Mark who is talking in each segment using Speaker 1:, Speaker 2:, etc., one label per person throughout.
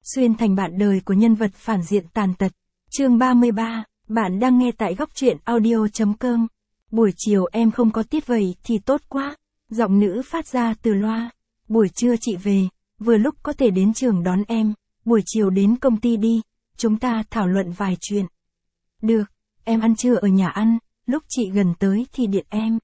Speaker 1: xuyên thành bạn đời của nhân vật phản diện tàn tật. Chương 33, bạn đang nghe tại góc truyện audio.com. Buổi chiều em không có tiết vậy thì tốt quá. Giọng nữ phát ra từ loa. Buổi trưa chị về, vừa lúc có thể đến trường đón em. Buổi chiều đến công ty đi, chúng ta thảo luận vài chuyện. Được, em ăn trưa ở nhà ăn, lúc chị gần tới thì điện em.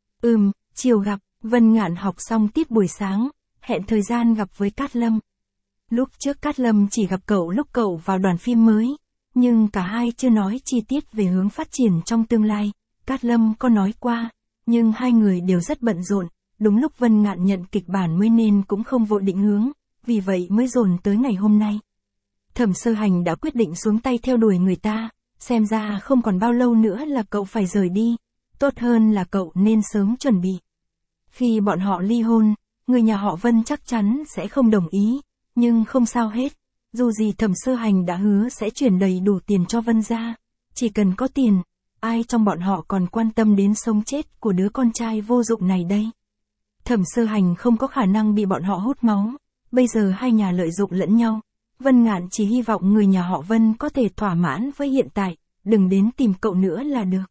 Speaker 1: Chiều gặp. Vân Ngạn học xong tiết buổi sáng, hẹn thời gian gặp với Cát Lâm. Lúc trước Cát Lâm chỉ gặp cậu lúc cậu vào đoàn phim mới, nhưng cả hai chưa nói chi tiết về hướng phát triển trong tương lai. Cát Lâm có nói qua, nhưng hai người đều rất bận rộn, đúng lúc Vân Ngạn nhận kịch bản mới nên cũng không vội định hướng, vì vậy mới dồn tới ngày hôm nay. Thẩm Sơ Hành đã quyết định xuống tay theo đuổi người ta, xem ra không còn bao lâu nữa là cậu phải rời đi, tốt hơn là cậu nên sớm chuẩn bị. Khi bọn họ ly hôn, người nhà họ Vân chắc chắn sẽ không đồng ý, nhưng không sao hết. Dù gì Thẩm Sơ Hành đã hứa sẽ chuyển đầy đủ tiền cho Vân gia. Chỉ cần có tiền, ai trong bọn họ còn quan tâm đến sống chết của đứa con trai vô dụng này đây. Thẩm Sơ Hành không có khả năng bị bọn họ hút máu. Bây giờ hai nhà lợi dụng lẫn nhau. Vân Ngạn chỉ hy vọng người nhà họ Vân có thể thỏa mãn với hiện tại, đừng đến tìm cậu nữa là được.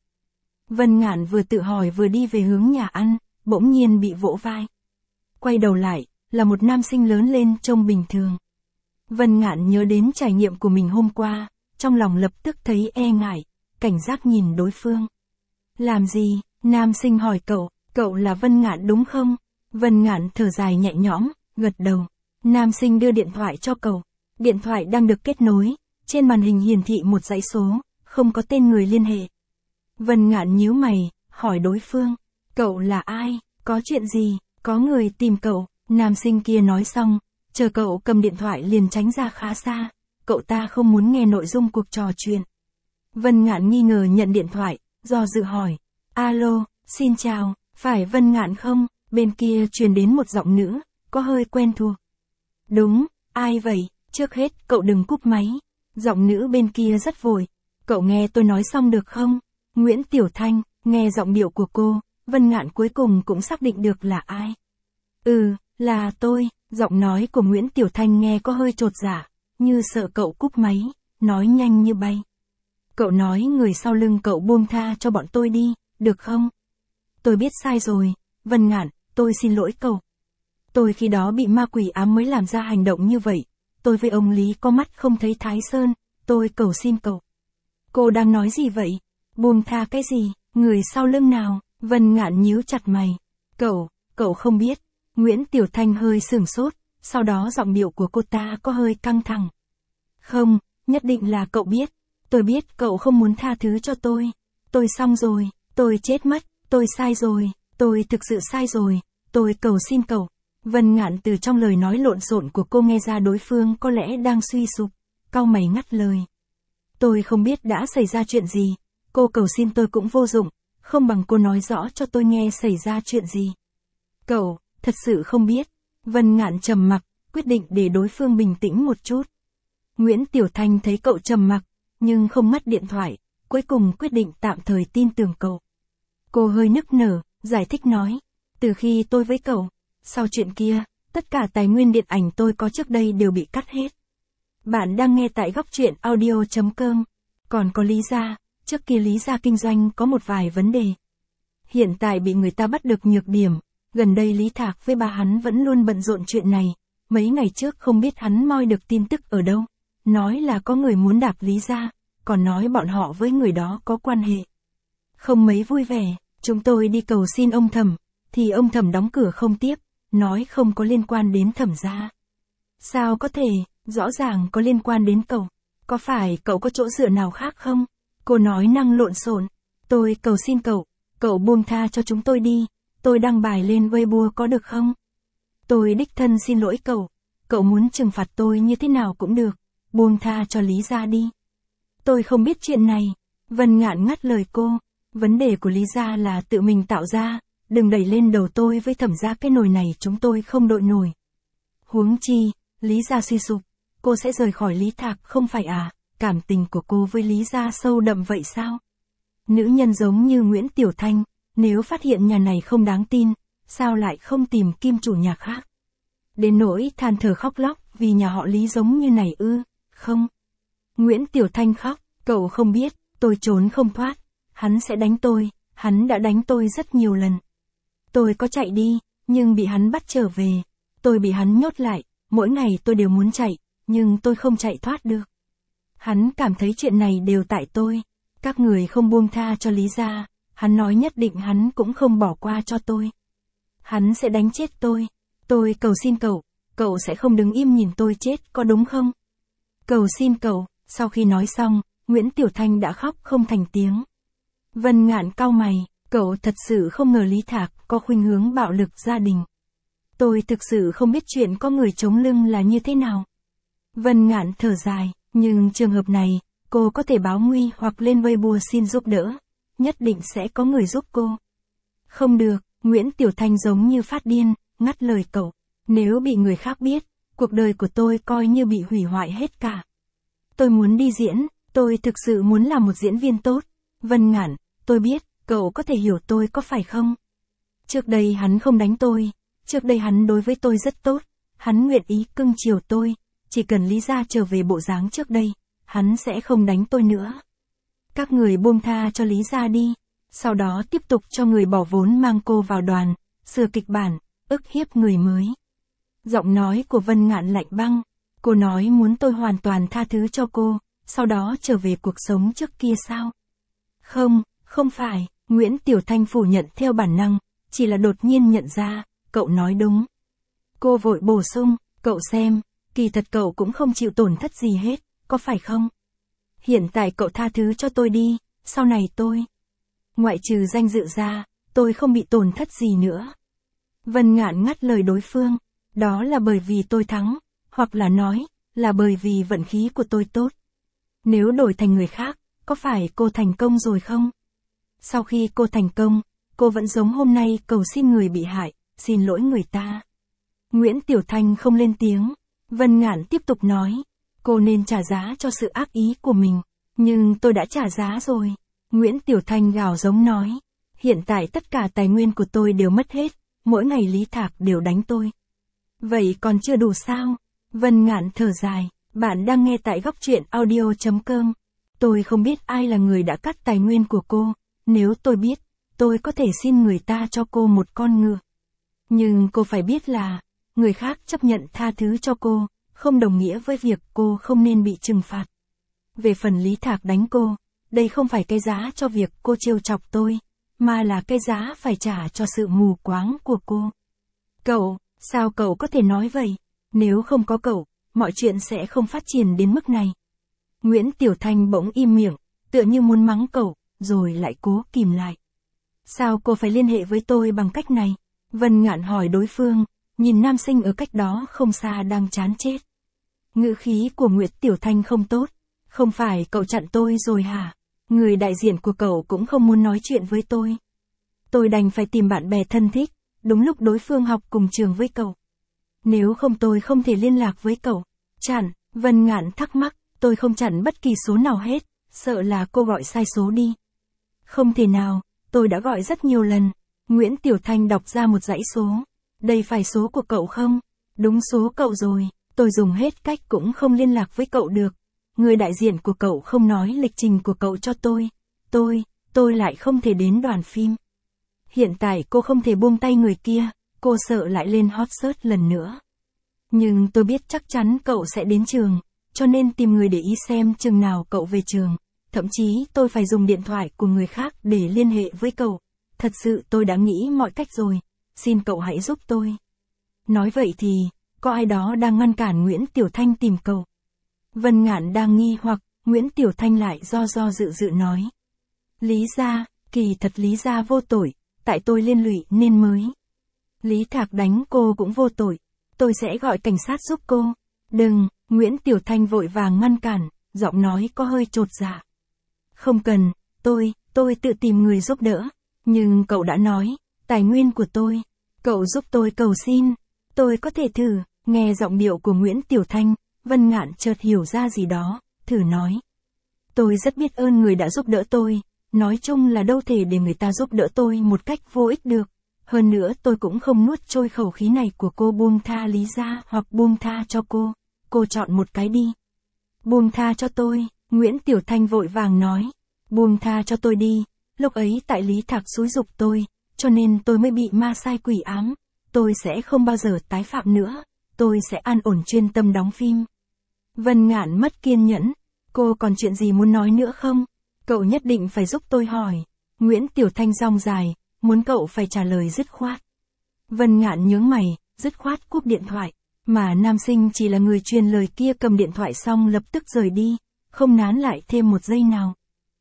Speaker 1: Vân Ngạn vừa tự hỏi vừa đi về hướng nhà ăn, bỗng nhiên bị vỗ vai. Quay đầu lại, là một nam sinh lớn lên trông bình thường. Vân Ngạn nhớ đến trải nghiệm của mình hôm qua, trong lòng lập tức thấy e ngại, cảnh giác nhìn đối phương. Làm gì? Nam sinh hỏi cậu là Vân Ngạn đúng không? Vân Ngạn thở dài nhẹ nhõm, gật đầu. Nam sinh đưa điện thoại cho cậu. Điện thoại đang được kết nối, trên màn hình hiển thị một dãy số, không có tên người liên hệ. Vân Ngạn nhíu mày, hỏi đối phương, cậu là ai, có chuyện gì, có người tìm cậu. Nam sinh kia nói xong, chờ cậu cầm điện thoại liền tránh ra khá xa, cậu ta không muốn nghe nội dung cuộc trò chuyện. Vân Ngạn nghi ngờ nhận điện thoại, do dự hỏi, alo, xin chào, phải Vân Ngạn không? Bên kia truyền đến một giọng nữ, có hơi quen thuộc. Đúng, ai vậy? Trước hết cậu đừng cúp máy. Giọng nữ bên kia rất vội, cậu nghe tôi nói xong được không? Nguyễn Tiểu Thanh. Nghe giọng điệu của cô, Vân Ngạn cuối cùng cũng xác định được là ai. Là tôi. Giọng nói của Nguyễn Tiểu Thanh nghe có hơi chột dạ, như sợ cậu cúp máy, nói nhanh như bay. Cậu nói người sau lưng cậu buông tha cho bọn tôi đi, được không? Tôi biết sai rồi, Vân Ngạn, tôi xin lỗi cậu. Tôi khi đó bị ma quỷ ám mới làm ra hành động như vậy. Tôi với ông Lý có mắt không thấy Thái Sơn, tôi cầu xin cậu. Cô đang nói gì vậy? Buông tha cái gì? Người sau lưng nào? Vân Ngạn nhíu chặt mày. Cậu không biết. Nguyễn Tiểu Thanh hơi sửng sốt, sau đó giọng điệu của cô ta có hơi căng thẳng. Không, nhất định là cậu biết. Tôi biết cậu không muốn tha thứ cho tôi. Tôi xong rồi, tôi chết mất, tôi sai rồi, tôi thực sự sai rồi, tôi cầu xin cậu. Vân Ngạn từ trong lời nói lộn xộn của cô nghe ra đối phương có lẽ đang suy sụp, cau mày ngắt lời. Tôi không biết đã xảy ra chuyện gì, cô cầu xin tôi cũng vô dụng, không bằng cô nói rõ cho tôi nghe xảy ra chuyện gì. Cậu, thật sự không biết. Vân Ngạn trầm mặc, quyết định để đối phương bình tĩnh một chút. Nguyễn Tiểu Thanh thấy cậu trầm mặc, nhưng không mất điện thoại, cuối cùng quyết định tạm thời tin tưởng cậu. Cô hơi nức nở, giải thích nói, từ khi tôi với cậu, sau chuyện kia, tất cả tài nguyên điện ảnh tôi có trước đây đều bị cắt hết. Bạn đang nghe tại góc truyện audio.com. Còn có Lý Gia, trước kia Lý Gia kinh doanh có một vài vấn đề. Hiện tại bị người ta bắt được nhược điểm, gần đây Lý Thạc với ba hắn vẫn luôn bận rộn chuyện này. Mấy ngày trước không biết hắn moi được tin tức ở đâu, nói là có người muốn đạp Lý Gia, còn nói bọn họ với người đó có quan hệ. Không mấy vui vẻ, chúng tôi đi cầu xin ông Thẩm, thì ông Thẩm đóng cửa không tiếp, nói không có liên quan đến Thẩm gia. Sao có thể, rõ ràng có liên quan đến cậu. Có phải cậu có chỗ dựa nào khác không? Cô nói năng lộn xộn. Tôi cầu xin cậu buông tha cho chúng tôi đi. Tôi đăng bài lên Weibo có được không? Tôi đích thân xin lỗi cậu muốn trừng phạt tôi như thế nào cũng được. Buông tha cho Lý Gia đi. Tôi không biết chuyện này. Vân Ngạn ngắt lời cô. Vấn đề của Lý Gia là tự mình tạo ra. Đừng đẩy lên đầu tôi với Thẩm gia, cái nồi này chúng tôi không đội nổi. Huống chi, Lý Gia suy sụp, cô sẽ rời khỏi Lý Thạc không phải à? Cảm tình của cô với Lý Gia sâu đậm vậy sao? Nữ nhân giống như Nguyễn Tiểu Thanh, nếu phát hiện nhà này không đáng tin, sao lại không tìm kim chủ nhà khác? Đến nỗi than thở khóc lóc vì nhà họ Lý giống như này ư, không. Nguyễn Tiểu Thanh khóc, cậu không biết, tôi trốn không thoát, hắn sẽ đánh tôi, hắn đã đánh tôi rất nhiều lần. Tôi có chạy đi, nhưng bị hắn bắt trở về, tôi bị hắn nhốt lại, mỗi ngày tôi đều muốn chạy, nhưng tôi không chạy thoát được. Hắn cảm thấy chuyện này đều tại tôi, các người không buông tha cho Lý gia, hắn nói nhất định hắn cũng không bỏ qua cho tôi. Hắn sẽ đánh chết tôi cầu xin cậu sẽ không đứng im nhìn tôi chết có đúng không? Cầu xin cậu, sau khi nói xong, Nguyễn Tiểu Thanh đã khóc không thành tiếng. Vân Ngạn cau mày, cậu thật sự không ngờ Lý Thạc có khuynh hướng bạo lực gia đình. Tôi thực sự không biết chuyện có người chống lưng là như thế nào. Vân Ngạn thở dài, nhưng trường hợp này, cô có thể báo nguy hoặc lên Weibo xin giúp đỡ. Nhất định sẽ có người giúp cô. Không được, Nguyễn Tiểu Thanh giống như phát điên, ngắt lời cậu. Nếu bị người khác biết, cuộc đời của tôi coi như bị hủy hoại hết cả. Tôi muốn đi diễn, tôi thực sự muốn làm một diễn viên tốt. Vân Ngạn, tôi biết, cậu có thể hiểu tôi có phải không? Trước đây hắn không đánh tôi, trước đây hắn đối với tôi rất tốt, hắn nguyện ý cưng chiều tôi, chỉ cần Lý gia trở về bộ dáng trước đây, hắn sẽ không đánh tôi nữa. Các người buông tha cho Lý gia đi, sau đó tiếp tục cho người bỏ vốn mang cô vào đoàn, sửa kịch bản, ức hiếp người mới. Giọng nói của Vân Ngạn lạnh băng, cô nói muốn tôi hoàn toàn tha thứ cho cô, sau đó trở về cuộc sống trước kia sao? Không, không phải, Nguyễn Tiểu Thanh phủ nhận theo bản năng, chỉ là đột nhiên nhận ra, cậu nói đúng. Cô vội bổ sung, cậu xem, kỳ thật cậu cũng không chịu tổn thất gì hết, có phải không? Hiện tại cậu tha thứ cho tôi đi, sau này tôi. Ngoại trừ danh dự ra, tôi không bị tổn thất gì nữa. Vân Ngạn ngắt lời đối phương, đó là bởi vì tôi thắng, hoặc là nói, là bởi vì vận khí của tôi tốt. Nếu đổi thành người khác, có phải cô thành công rồi không? Sau khi cô thành công, cô vẫn giống hôm nay cầu xin người bị hại, xin lỗi người ta. Nguyễn Tiểu Thanh không lên tiếng, Vân Ngạn tiếp tục nói, cô nên trả giá cho sự ác ý của mình, nhưng tôi đã trả giá rồi. Nguyễn Tiểu Thanh gào giống nói, hiện tại tất cả tài nguyên của tôi đều mất hết, mỗi ngày Lý Thạc đều đánh tôi. Vậy còn chưa đủ sao? Vân Ngạn thở dài, bạn đang nghe tại góc truyện audio.com. Tôi không biết ai là người đã cắt tài nguyên của cô, nếu tôi biết, tôi có thể xin người ta cho cô một con ngựa. Nhưng cô phải biết là, người khác chấp nhận tha thứ cho cô, không đồng nghĩa với việc cô không nên bị trừng phạt. Về phần Lý Thạc đánh cô, đây không phải cái giá cho việc cô trêu chọc tôi, mà là cái giá phải trả cho sự mù quáng của cô. Cậu, sao cậu có thể nói vậy? Nếu không có cậu, mọi chuyện sẽ không phát triển đến mức này. Nguyễn Tiểu Thanh bỗng im miệng, tựa như muốn mắng cậu, rồi lại cố kìm lại. Sao cô phải liên hệ với tôi bằng cách này? Vân Ngạn hỏi đối phương, nhìn nam sinh ở cách đó không xa đang chán chết. Ngữ khí của Nguyễn Tiểu Thanh không tốt. Không phải cậu chặn tôi rồi hả? Người đại diện của cậu cũng không muốn nói chuyện với tôi. Tôi đành phải tìm bạn bè thân thích, đúng lúc đối phương học cùng trường với cậu. Nếu không tôi không thể liên lạc với cậu. Chặn, Vân Ngạn thắc mắc, tôi không chặn bất kỳ số nào hết, sợ là cô gọi sai số đi. Không thể nào, tôi đã gọi rất nhiều lần. Nguyễn Tiểu Thanh đọc ra một dãy số. Đây phải số của cậu không? Đúng số cậu rồi, tôi dùng hết cách cũng không liên lạc với cậu được. Người đại diện của cậu không nói lịch trình của cậu cho tôi lại không thể đến đoàn phim. Hiện tại cô không thể buông tay người kia, cô sợ lại lên hot search lần nữa. Nhưng tôi biết chắc chắn cậu sẽ đến trường, cho nên tìm người để ý xem chừng nào cậu về trường. Thậm chí tôi phải dùng điện thoại của người khác để liên hệ với cậu. Thật sự tôi đã nghĩ mọi cách rồi, xin cậu hãy giúp tôi. Nói vậy thì, có ai đó đang ngăn cản Nguyễn Tiểu Thanh tìm cậu. Vân Ngạn đang nghi hoặc, Nguyễn Tiểu Thanh lại do dự nói. Lý gia, kỳ thật Lý gia vô tội, tại tôi liên lụy nên mới. Lý Thạc đánh cô cũng vô tội, tôi sẽ gọi cảnh sát giúp cô. Đừng, Nguyễn Tiểu Thanh vội vàng ngăn cản, giọng nói có hơi chột dạ. Không cần, tôi tự tìm người giúp đỡ, nhưng cậu đã nói, tài nguyên của tôi, cậu giúp tôi cầu xin, tôi có thể thử. Nghe giọng điệu của Nguyễn Tiểu Thanh, Vân Ngạn chợt hiểu ra gì đó, thử nói. Tôi rất biết ơn người đã giúp đỡ tôi, nói chung là đâu thể để người ta giúp đỡ tôi một cách vô ích được. Hơn nữa tôi cũng không nuốt trôi khẩu khí này của cô, buông tha Lý gia hoặc buông tha cho cô chọn một cái đi. Buông tha cho tôi, Nguyễn Tiểu Thanh vội vàng nói. Buông tha cho tôi đi, lúc ấy tại Lý Thạc xúi giục tôi, cho nên tôi mới bị ma sai quỷ ám, tôi sẽ không bao giờ tái phạm nữa, tôi sẽ an ổn chuyên tâm đóng phim. Vân Ngạn mất kiên nhẫn, cô còn chuyện gì muốn nói nữa không? Cậu nhất định phải giúp tôi hỏi. Nguyễn Tiểu Thanh rong dài, muốn cậu phải trả lời dứt khoát. Vân Ngạn nhướng mày, dứt khoát cúp điện thoại, mà nam sinh chỉ là người truyền lời kia cầm điện thoại xong lập tức rời đi, không nán lại thêm một giây nào.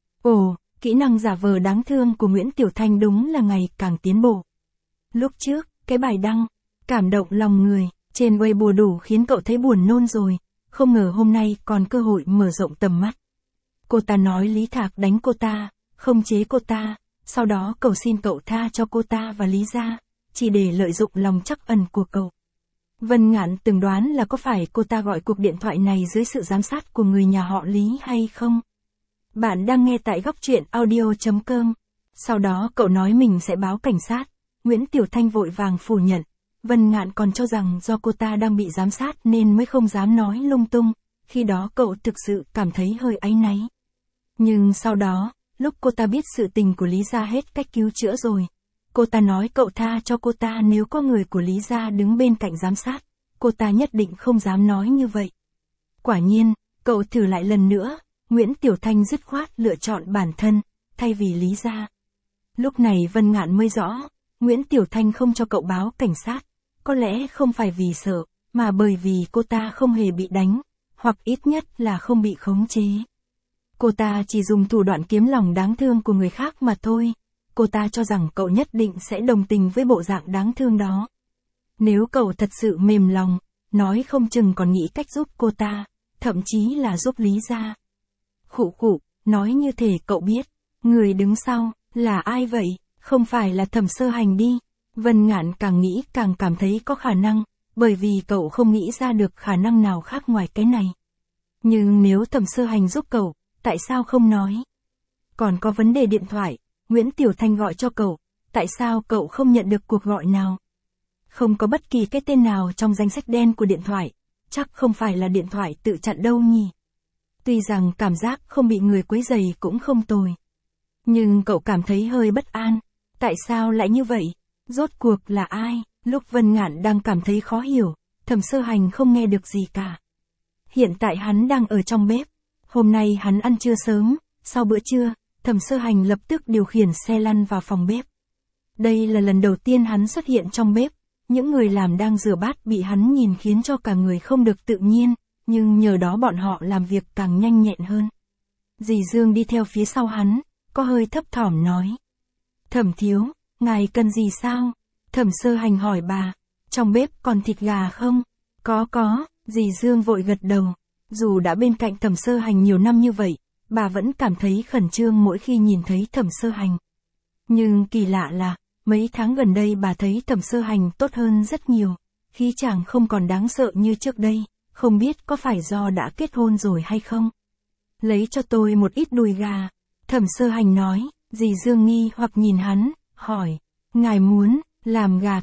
Speaker 1: Ồ, kỹ năng giả vờ đáng thương của Nguyễn Tiểu Thanh đúng là ngày càng tiến bộ. Lúc trước, cái bài đăng, cảm động lòng người, trên Weibo đủ khiến cậu thấy buồn nôn rồi, không ngờ hôm nay còn cơ hội mở rộng tầm mắt. Cô ta nói Lý Thạc đánh cô ta, không chế cô ta, sau đó cầu xin cậu tha cho cô ta và Lý gia, chỉ để lợi dụng lòng trắc ẩn của cậu. Vân Ngạn từng đoán là có phải cô ta gọi cuộc điện thoại này dưới sự giám sát của người nhà họ Lý hay không? Bạn đang nghe tại góc truyện audio.com. Sau đó cậu nói mình sẽ báo cảnh sát. Nguyễn Tiểu Thanh vội vàng phủ nhận. Vân Ngạn còn cho rằng do cô ta đang bị giám sát nên mới không dám nói lung tung. Khi đó cậu thực sự cảm thấy hơi áy náy. Nhưng sau đó, lúc cô ta biết sự tình của Lý gia hết cách cứu chữa rồi, cô ta nói cậu tha cho cô ta nếu có người của Lý gia đứng bên cạnh giám sát. Cô ta nhất định không dám nói như vậy. Quả nhiên, cậu thử lại lần nữa. Nguyễn Tiểu Thanh dứt khoát lựa chọn bản thân, thay vì Lý gia. Lúc này Vân Ngạn mới rõ, Nguyễn Tiểu Thanh không cho cậu báo cảnh sát, có lẽ không phải vì sợ, mà bởi vì cô ta không hề bị đánh, hoặc ít nhất là không bị khống chế. Cô ta chỉ dùng thủ đoạn kiếm lòng đáng thương của người khác mà thôi, cô ta cho rằng cậu nhất định sẽ đồng tình với bộ dạng đáng thương đó. Nếu cậu thật sự mềm lòng, nói không chừng còn nghĩ cách giúp cô ta, thậm chí là giúp Lý gia. Khụ khụ, nói như thể cậu biết, người đứng sau, là ai vậy, không phải là Thẩm Sơ Hành đi. Vân Ngạn càng nghĩ càng cảm thấy có khả năng, bởi vì cậu không nghĩ ra được khả năng nào khác ngoài cái này. Nhưng nếu Thẩm Sơ Hành giúp cậu, tại sao không nói? Còn có vấn đề điện thoại, Nguyễn Tiểu Thanh gọi cho cậu, tại sao cậu không nhận được cuộc gọi nào? Không có bất kỳ cái tên nào trong danh sách đen của điện thoại, chắc không phải là điện thoại tự chặn đâu nhỉ? Tuy rằng cảm giác không bị người quấy rầy cũng không tồi. Nhưng cậu cảm thấy hơi bất an. Tại sao lại như vậy? Rốt cuộc là ai? Lúc Vân Ngạn đang cảm thấy khó hiểu, Thẩm Sơ Hành không nghe được gì cả. Hiện tại hắn đang ở trong bếp. Hôm nay hắn ăn trưa sớm, sau bữa trưa, Thẩm Sơ Hành lập tức điều khiển xe lăn vào phòng bếp. Đây là lần đầu tiên hắn xuất hiện trong bếp. Những người làm đang rửa bát bị hắn nhìn khiến cho cả người không được tự nhiên. Nhưng nhờ đó bọn họ làm việc càng nhanh nhẹn hơn. Dì Dương đi theo phía sau hắn, có hơi thấp thỏm nói. Thẩm thiếu, ngài cần gì sao? Thẩm Sơ Hành hỏi bà, trong bếp còn thịt gà không? Có, dì Dương vội gật đầu. Dù đã bên cạnh Thẩm Sơ Hành nhiều năm như vậy, bà vẫn cảm thấy khẩn trương mỗi khi nhìn thấy Thẩm Sơ Hành. Nhưng kỳ lạ là, mấy tháng gần đây bà thấy Thẩm Sơ Hành tốt hơn rất nhiều, khí chàng không còn đáng sợ như trước đây. Không biết có phải do đã kết hôn rồi hay không? Lấy cho tôi một ít đùi gà. Thẩm Sơ Hành nói. Dì Dương nghi hoặc nhìn hắn, hỏi. Ngài muốn, làm gà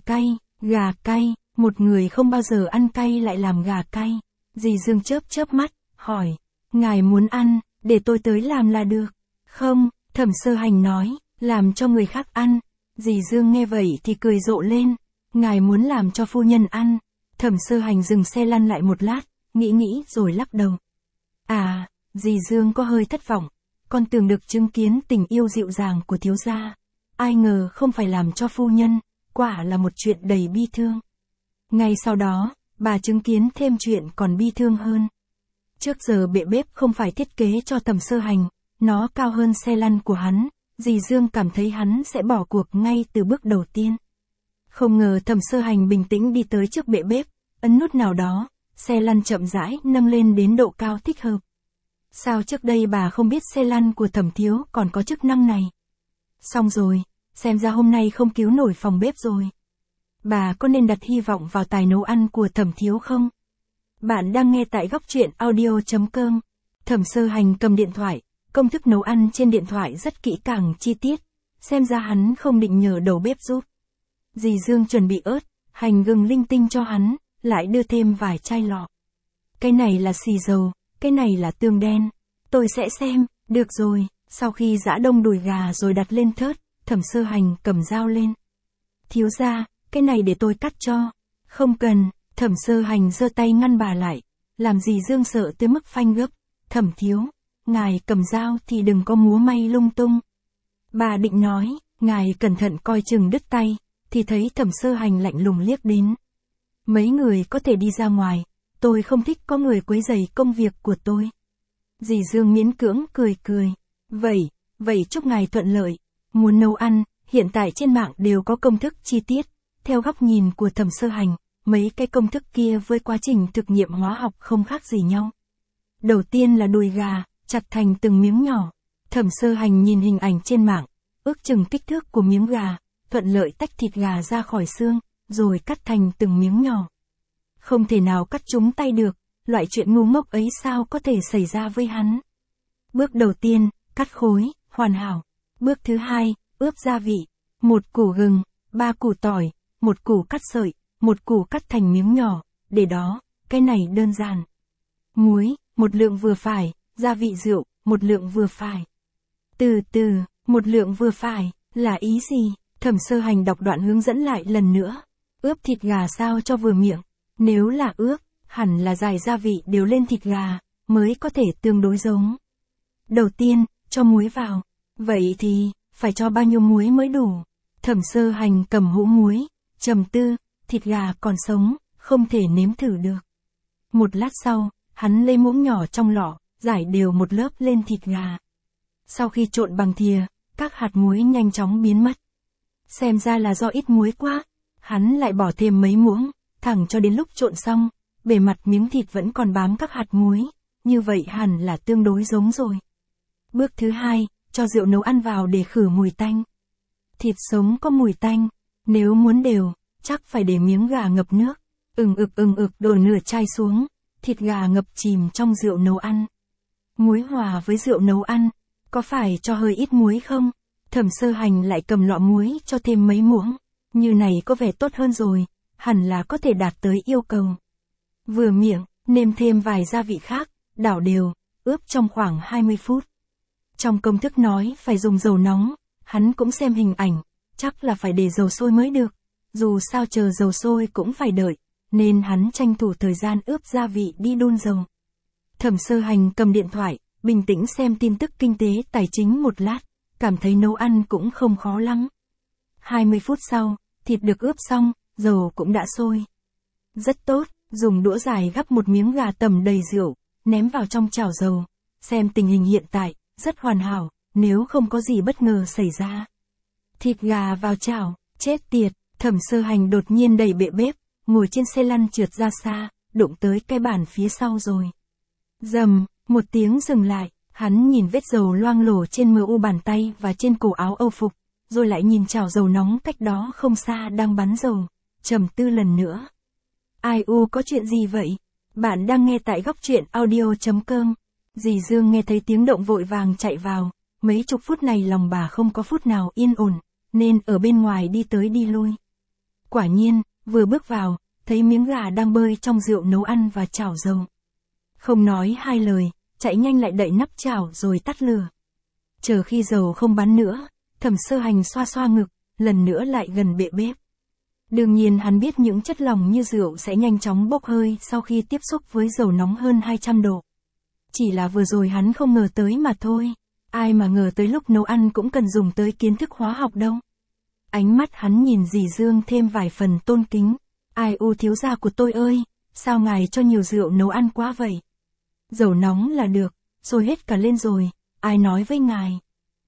Speaker 1: cay, một người không bao giờ ăn cay lại làm gà cay. Dì Dương chớp mắt, hỏi. Ngài muốn ăn, để tôi tới làm là được. Không, Thẩm Sơ Hành nói, làm cho người khác ăn. Dì Dương nghe vậy thì cười rộ lên. Ngài muốn làm cho phu nhân ăn. Thẩm Sơ Hành dừng xe lăn lại một lát, nghĩ rồi lắc đầu. À, dì Dương có hơi thất vọng, con tưởng được chứng kiến tình yêu dịu dàng của thiếu gia. Ai ngờ không phải làm cho phu nhân, quả là một chuyện đầy bi thương. Ngay sau đó, bà chứng kiến thêm chuyện còn bi thương hơn. Trước giờ bệ bếp không phải thiết kế cho Thẩm Sơ Hành, nó cao hơn xe lăn của hắn, dì Dương cảm thấy hắn sẽ bỏ cuộc ngay từ bước đầu tiên. Không ngờ Thẩm Sơ Hành bình tĩnh đi tới trước bệ bếp, ấn nút nào đó, xe lăn chậm rãi nâng lên đến độ cao thích hợp. Sao trước đây bà không biết xe lăn của Thẩm thiếu còn có chức năng này? Xong rồi, xem ra hôm nay không cứu nổi phòng bếp rồi. Bà có nên đặt hy vọng vào tài nấu ăn của Thẩm thiếu không? Bạn đang nghe tại góc truyện audio.com. Thẩm Sơ Hành cầm điện thoại, công thức nấu ăn trên điện thoại rất kỹ càng chi tiết, xem ra hắn không định nhờ đầu bếp giúp. Dì Dương chuẩn bị ớt, hành gừng linh tinh cho hắn, lại đưa thêm vài chai lọ. Cái này là xì dầu, cái này là tương đen. Tôi sẽ xem, được rồi. Sau khi giã đông đùi gà rồi đặt lên thớt, Thẩm Sơ Hành cầm dao lên. Thiếu gia, cái này để tôi cắt cho. Không cần, Thẩm Sơ Hành giơ tay ngăn bà lại. Làm dì Dương sợ tới mức phanh gấp. Thẩm thiếu, ngài cầm dao thì đừng có múa may lung tung. Bà định nói, ngài cẩn thận coi chừng đứt tay, thì thấy Thẩm Sơ Hành lạnh lùng liếc đến. Mấy người có thể đi ra ngoài, tôi không thích có người quấy rầy công việc của tôi. Dì Dương miễn cưỡng cười cười. Vậy chúc ngài thuận lợi. Muốn nấu ăn, hiện tại trên mạng đều có công thức chi tiết. Theo góc nhìn của Thẩm Sơ Hành, mấy cái công thức kia với quá trình thực nghiệm hóa học không khác gì nhau. Đầu tiên là đùi gà, chặt thành từng miếng nhỏ. Thẩm Sơ Hành nhìn hình ảnh trên mạng, ước chừng kích thước của miếng gà, thuận lợi tách thịt gà ra khỏi xương, rồi cắt thành từng miếng nhỏ. Không thể nào cắt trúng tay được, loại chuyện ngu ngốc ấy sao có thể xảy ra với hắn. Bước đầu tiên, cắt khối, hoàn hảo. Bước thứ hai, ướp gia vị. 1 củ gừng, 3 củ tỏi, 1 củ cắt sợi, 1 củ cắt thành miếng nhỏ, để đó, cái này đơn giản. Muối, 1 lượng vừa phải, gia vị rượu, 1 lượng vừa phải. Từ từ, 1 lượng vừa phải, là ý gì? Thẩm Sơ Hành đọc đoạn hướng dẫn lại lần nữa. Ướp thịt gà sao cho vừa miệng. Nếu là ướp, hẳn là rải gia vị đều lên thịt gà, mới có thể tương đối giống. Đầu tiên, cho muối vào. Vậy thì, phải cho bao nhiêu muối mới đủ? Thẩm Sơ Hành cầm hũ muối, trầm tư, thịt gà còn sống, không thể nếm thử được. Một lát sau, hắn lấy muỗng nhỏ trong lọ, rải đều một lớp lên thịt gà. Sau khi trộn bằng thìa, các hạt muối nhanh chóng biến mất. Xem ra là do ít muối quá. Hắn lại bỏ thêm mấy muỗng, thẳng cho đến lúc trộn xong, bề mặt miếng thịt vẫn còn bám các hạt muối, như vậy hẳn là tương đối giống rồi. Bước thứ hai, cho rượu nấu ăn vào để khử mùi tanh. Thịt sống có mùi tanh, nếu muốn đều, chắc phải để miếng gà ngập nước, ừng ực đổ nửa chai xuống, thịt gà ngập chìm trong rượu nấu ăn. Muối hòa với rượu nấu ăn, có phải cho hơi ít muối không? Thẩm Sơ Hành lại cầm lọ muối cho thêm mấy muỗng, như này có vẻ tốt hơn rồi, hẳn là có thể đạt tới yêu cầu. Vừa miệng, nêm thêm vài gia vị khác, đảo đều, ướp trong khoảng 20 phút. Trong công thức nói phải dùng dầu nóng, hắn cũng xem hình ảnh, chắc là phải để dầu sôi mới được. Dù sao chờ dầu sôi cũng phải đợi, nên hắn tranh thủ thời gian ướp gia vị đi đun dầu. Thẩm Sơ Hành cầm điện thoại, bình tĩnh xem tin tức kinh tế tài chính một lát, cảm thấy nấu ăn cũng không khó lắm. 20 phút sau, thịt được ướp xong, dầu cũng đã sôi. Rất tốt, dùng đũa dài gắp một miếng gà tẩm đầy rượu, ném vào trong chảo dầu. Xem tình hình hiện tại, rất hoàn hảo, nếu không có gì bất ngờ xảy ra. Thịt gà vào chảo, chết tiệt, Thẩm Sơ Hành đột nhiên đẩy bệ bếp, ngồi trên xe lăn trượt ra xa, đụng tới cái bàn phía sau rồi. Rầm, một tiếng dừng lại, hắn nhìn vết dầu loang lổ trên mu bàn tay và trên cổ áo âu phục, rồi lại nhìn chảo dầu nóng cách đó không xa đang bắn dầu, trầm tư lần nữa. Ai u có chuyện gì vậy? Bạn đang nghe tại góc truyện audio.com. Dì Dương nghe thấy tiếng động vội vàng chạy vào, mấy chục phút này lòng bà không có phút nào yên ổn, nên ở bên ngoài đi tới đi lui. Quả nhiên, vừa bước vào, thấy miếng gà đang bơi trong rượu nấu ăn và chảo dầu. Không nói hai lời, chạy nhanh lại đậy nắp chảo rồi tắt lửa. Chờ khi dầu không bắn nữa, Thẩm Sơ Hành xoa xoa ngực, lần nữa lại gần bệ bếp. Đương nhiên hắn biết những chất lỏng như rượu sẽ nhanh chóng bốc hơi sau khi tiếp xúc với dầu nóng hơn 200 độ. Chỉ là vừa rồi hắn không ngờ tới mà thôi. Ai mà ngờ tới lúc nấu ăn cũng cần dùng tới kiến thức hóa học đâu. Ánh mắt hắn nhìn dì Dương thêm vài phần tôn kính. Ai u thiếu gia của tôi ơi, sao ngài cho nhiều rượu nấu ăn quá vậy? Dầu nóng là được, sôi hết cả lên rồi, ai nói với ngài?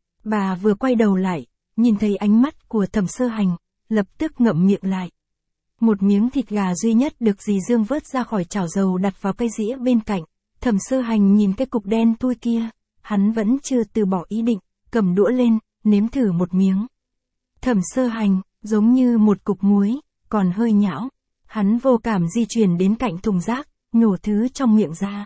Speaker 1: Bà vừa quay đầu lại, nhìn thấy ánh mắt của Thẩm Sơ Hành, lập tức ngậm miệng lại. Một miếng thịt gà duy nhất được dì Dương vớt ra khỏi chảo dầu đặt vào cây dĩa bên cạnh. Thẩm Sơ Hành nhìn cái cục đen thui kia, hắn vẫn chưa từ bỏ ý định, cầm đũa lên, nếm thử một miếng. Thẩm Sơ Hành, giống như một cục muối, còn hơi nhão. Hắn vô cảm di chuyển đến cạnh thùng rác, nhổ thứ trong miệng ra.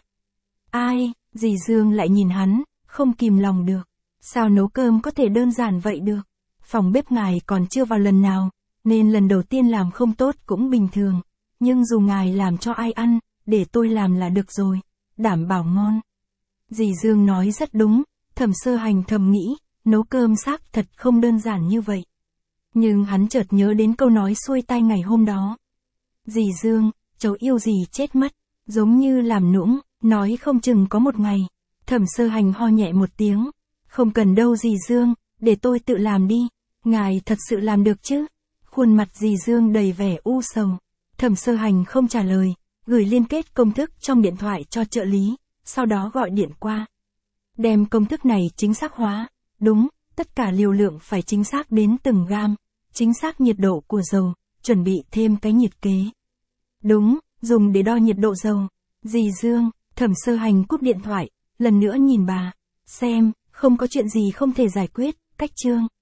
Speaker 1: Ai, dì Dương lại nhìn hắn, không kìm lòng được. Sao nấu cơm có thể đơn giản vậy được? Phòng bếp ngài còn chưa vào lần nào, nên lần đầu tiên làm không tốt cũng bình thường. Nhưng dù ngài làm cho ai ăn, để tôi làm là được rồi, đảm bảo ngon. Dì Dương nói rất đúng, Thẩm Sơ Hành thầm nghĩ, nấu cơm xác thật không đơn giản như vậy. Nhưng hắn chợt nhớ đến câu nói xuôi tai ngày hôm đó. Dì Dương, cháu yêu dì chết mất, giống như làm nũng, nói không chừng có một ngày. Thẩm Sơ Hành ho nhẹ một tiếng, không cần đâu dì Dương, để tôi tự làm đi, ngài thật sự làm được chứ? Khuôn mặt dì Dương đầy vẻ u sầu. Thẩm Sơ Hành không trả lời, gửi liên kết công thức trong điện thoại cho trợ lý, sau đó gọi điện qua. Đem công thức này chính xác hóa, đúng, tất cả liều lượng phải chính xác đến từng gam, chính xác nhiệt độ của dầu, chuẩn bị thêm cái nhiệt kế. Đúng, dùng để đo nhiệt độ dầu. Dì Dương, Thẩm Sơ Hành cúp điện thoại, lần nữa nhìn bà, xem, không có chuyện gì không thể giải quyết, cách chương.